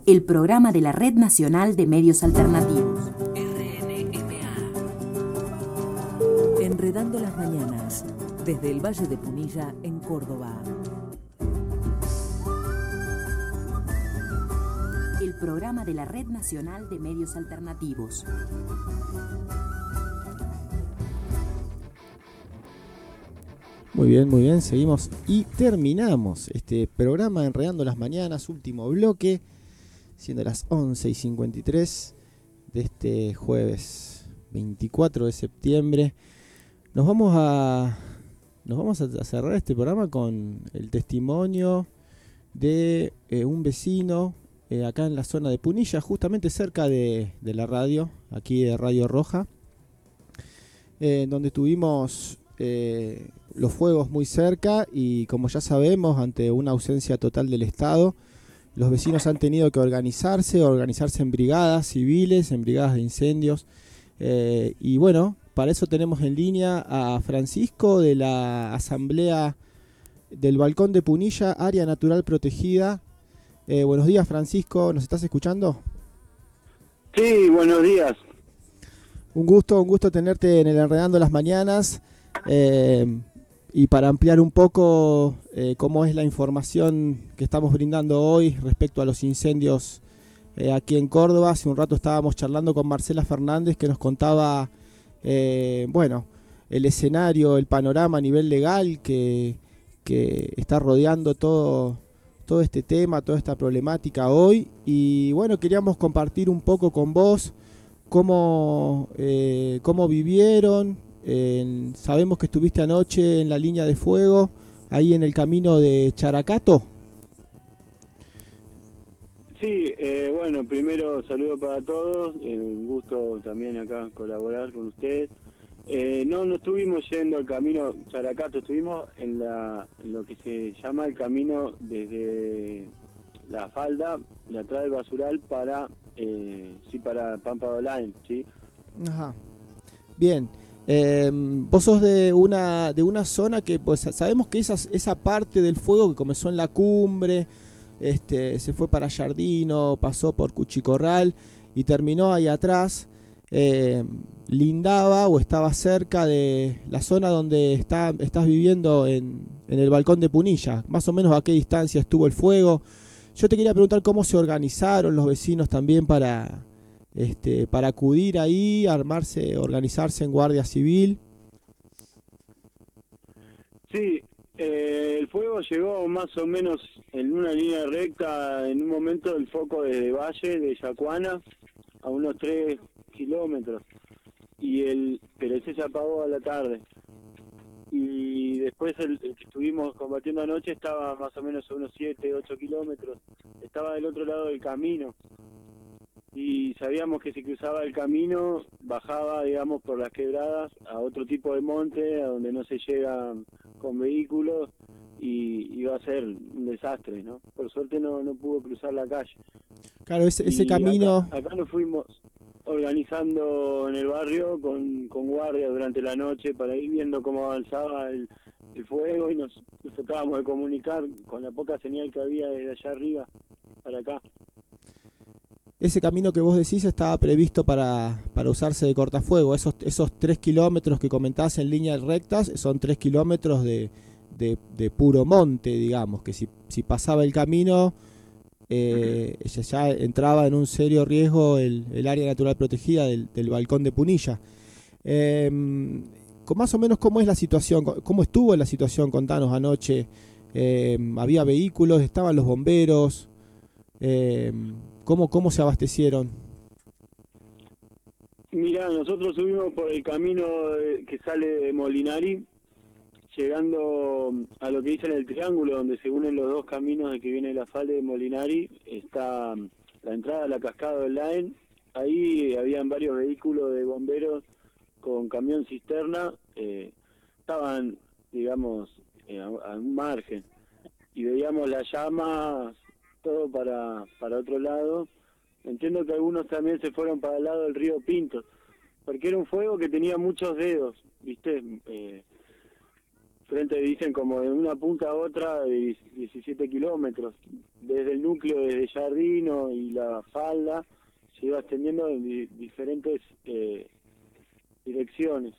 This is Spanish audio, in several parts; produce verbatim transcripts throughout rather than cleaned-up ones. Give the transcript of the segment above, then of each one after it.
el programa de la Red Nacional de Medios Alternativos. R N M A. Enredando las mañanas, desde el Valle de Punilla, en Córdoba. El programa de la Red Nacional de Medios Alternativos. Muy bien, muy bien, seguimos y terminamos este programa Enredando las Mañanas, último bloque, siendo las once y cincuenta y tres de este jueves veinticuatro de septiembre. Nos vamos a nos vamos a cerrar este programa con el testimonio de eh, un vecino eh, acá en la zona de Punilla, justamente cerca de, de la radio, aquí de Radio Roja, eh, donde tuvimos eh, los fuegos muy cerca y, como ya sabemos, ante una ausencia total del Estado, los vecinos han tenido que organizarse, organizarse en brigadas civiles, en brigadas de incendios, eh, y bueno, para eso tenemos en línea a Francisco de la Asamblea del Balcón de Punilla, Área Natural Protegida. Eh, buenos días, Francisco, ¿nos estás escuchando? Sí, buenos días. Un gusto, un gusto tenerte en el Enredando las Mañanas. Eh, y para ampliar un poco eh, cómo es la información que estamos brindando hoy respecto a los incendios eh, aquí en Córdoba. Hace un rato estábamos charlando con Marcela Fernández, que nos contaba eh, bueno, el escenario, el panorama a nivel legal que, que está rodeando todo, todo este tema, toda esta problemática hoy. Y bueno, queríamos compartir un poco con vos cómo, eh, cómo vivieron. Eh, sabemos que estuviste anoche en la línea de fuego, ahí en el camino de Characato. Sí, eh, bueno, primero saludo para todos, eh, un gusto también acá colaborar con ustedes. Eh, no, no estuvimos yendo al camino Characato, estuvimos en, la, en lo que se llama el camino desde la falda, de atrás del basural, para, eh, sí, para Pampa Online, ¿sí? Ajá, bien. Eh, vos sos de una de una zona que pues sabemos que esa, esa parte del fuego que comenzó en la cumbre, este, se fue para Jardino, pasó por Cuchicorral y terminó ahí atrás, eh, lindaba o estaba cerca de la zona donde está, estás viviendo en, en el Balcón de Punilla. Más o menos a qué distancia estuvo el fuego. Yo te quería preguntar cómo se organizaron los vecinos también para... Este, para acudir ahí, armarse, organizarse en Guardia Civil. Sí, eh, el fuego llegó más o menos en una línea recta, en un momento el foco desde Valle, de Yacuana, a unos tres kilómetros, y el pero ese se apagó a la tarde. Y después el, el que estuvimos combatiendo anoche estaba más o menos a unos siete, ocho kilómetros, estaba del otro lado del camino. Y sabíamos que si cruzaba el camino, bajaba, digamos, por las quebradas a otro tipo de monte, a donde no se llega con vehículos, y iba a ser un desastre, ¿no? Por suerte no, no pudo cruzar la calle. Claro, ese, ese camino... Acá, acá nos fuimos organizando en el barrio con, con guardia durante la noche para ir viendo cómo avanzaba el, el fuego, y nos, nos tratábamos de comunicar con la poca señal que había desde allá arriba para acá. Ese camino que vos decís estaba previsto para, para usarse de cortafuego. Esos, esos tres kilómetros que comentás en líneas rectas son tres kilómetros de, de, de puro monte, digamos, que si, si pasaba el camino, eh, ya, ya entraba en un serio riesgo el, el área natural protegida del, del Balcón de Punilla. Eh, con más o menos, ¿cómo es la situación? ¿Cómo estuvo la situación? Contanos anoche. Eh, ¿Había vehículos? ¿Estaban los bomberos? Eh, ¿Cómo, ¿Cómo se abastecieron? Mirá, nosotros subimos por el camino que sale de Molinari, llegando a lo que dicen el triángulo, donde se unen los dos caminos de que viene la falda de Molinari, está la entrada a la cascada del Laen. Ahí habían varios vehículos de bomberos con camión cisterna, eh, estaban, digamos, eh, a, a un margen, y veíamos las llamas, todo para, para otro lado. Entiendo que algunos también se fueron para el lado del río Pinto, porque era un fuego que tenía muchos dedos, ¿viste? Eh, frente dicen como de una punta a otra de diecisiete kilómetros, desde el núcleo, desde Jardino y la falda, se iba extendiendo en di diferentes eh, direcciones.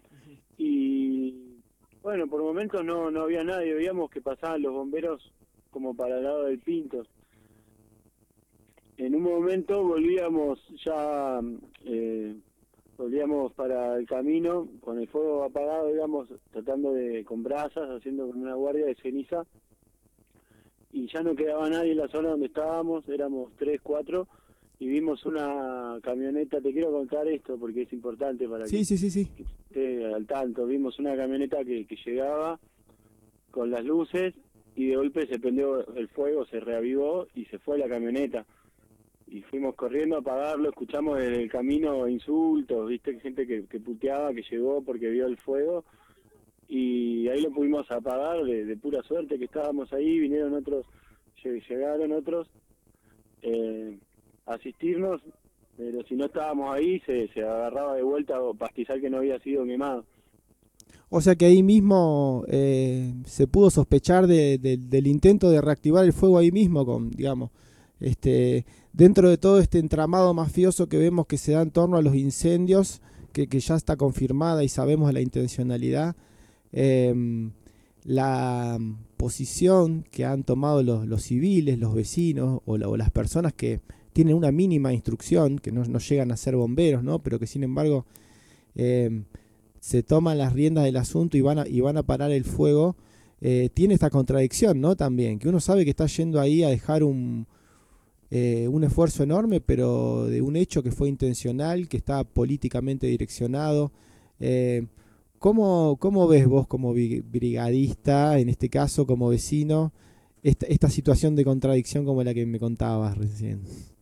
Y bueno, por momentos no, no había nadie, veíamos que pasaban los bomberos como para el lado del Pinto. En un momento volvíamos ya, eh, volvíamos para el camino, con el fuego apagado, digamos, tratando de, con brasas, haciendo como una guardia de ceniza, y ya no quedaba nadie en la zona donde estábamos, éramos tres, cuatro, y vimos una camioneta. Te quiero contar esto porque es importante para sí, que, sí, sí, sí. que esté al tanto. Vimos una camioneta que, que llegaba con las luces, y de golpe se prendió el fuego, se reavivó y se fue la camioneta. Y fuimos corriendo a apagarlo, escuchamos desde el camino insultos, viste, gente que, que puteaba, que llegó porque vio el fuego, y ahí lo pudimos apagar de, de pura suerte que estábamos ahí. Vinieron otros, llegaron otros eh, a asistirnos, pero si no estábamos ahí se, se agarraba de vuelta o pastizal que no había sido quemado. O sea que ahí mismo eh, se pudo sospechar de, de, del intento de reactivar el fuego ahí mismo, con, digamos, este, dentro de todo este entramado mafioso que vemos que se da en torno a los incendios, que, que ya está confirmada y sabemos la intencionalidad, eh, la posición que han tomado los, los civiles, los vecinos o, la, o las personas que tienen una mínima instrucción, que no, no llegan a ser bomberos, ¿no? Pero que sin embargo eh, se toman las riendas del asunto y van a, y van a parar el fuego, eh, tiene esta contradicción, ¿no? También, que uno sabe que está yendo ahí a dejar un, eh, un esfuerzo enorme, pero de un hecho que fue intencional, que está políticamente direccionado. Eh, ¿cómo, ¿Cómo ves vos como brigadista, en este caso como vecino, esta, esta situación de contradicción como la que me contabas recién?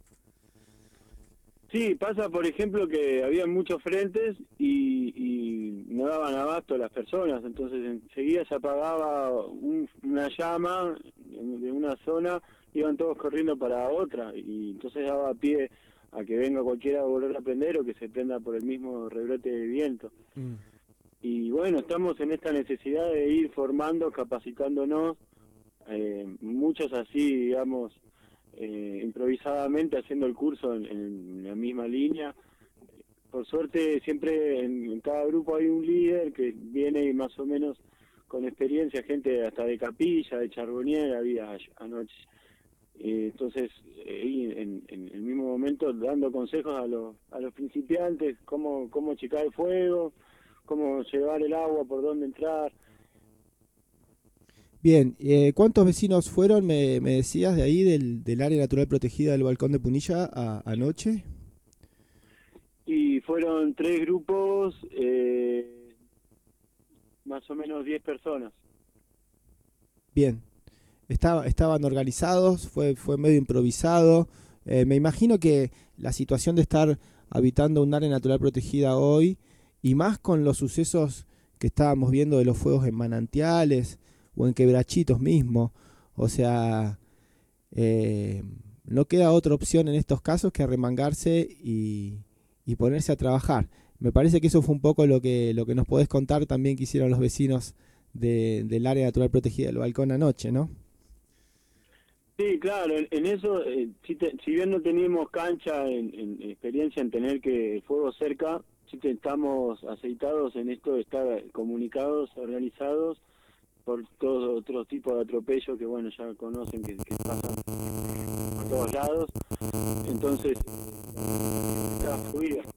Sí, pasa por ejemplo que había muchos frentes y, y no daban abasto a las personas, entonces enseguida se apagaba un, una llama de una zona, iban todos corriendo para otra, y entonces daba pie a que venga cualquiera a volver a prender o que se prenda por el mismo rebrote de viento. Mm. Y bueno, estamos en esta necesidad de ir formando, capacitándonos, eh, muchos así, digamos, Eh, improvisadamente haciendo el curso en, en la misma línea. Por suerte siempre en, en cada grupo hay un líder que viene más o menos con experiencia, gente hasta de Capilla, de Charbonnier había anoche. Eh, entonces eh, en, en el mismo momento dando consejos a los a los principiantes, cómo, cómo checar el fuego, cómo llevar el agua, por dónde entrar. Bien, eh, ¿cuántos vecinos fueron, me, me decías, de ahí, del, del área natural protegida del Balcón de Punilla a, anoche? Y fueron tres grupos, eh, más o menos diez personas. Bien, Estaba, estaban organizados, fue, fue medio improvisado. Eh, me imagino que la situación de estar habitando un área natural protegida hoy, y más con los sucesos que estábamos viendo de los fuegos en manantiales, o en quebrachitos mismo, o sea, eh, no queda otra opción en estos casos que arremangarse y, y ponerse a trabajar. Me parece que eso fue un poco lo que, lo que nos podés contar también que hicieron los vecinos de, del área natural protegida del Balcón anoche, ¿no? Sí, claro, en, en eso, eh, si, te, si bien no teníamos cancha en, en experiencia en tener que fuego cerca, sí que estamos aceitados en esto de estar comunicados, organizados, por todo otro tipo de atropello que bueno ya conocen que, que pasan por todos lados. Entonces está fluida.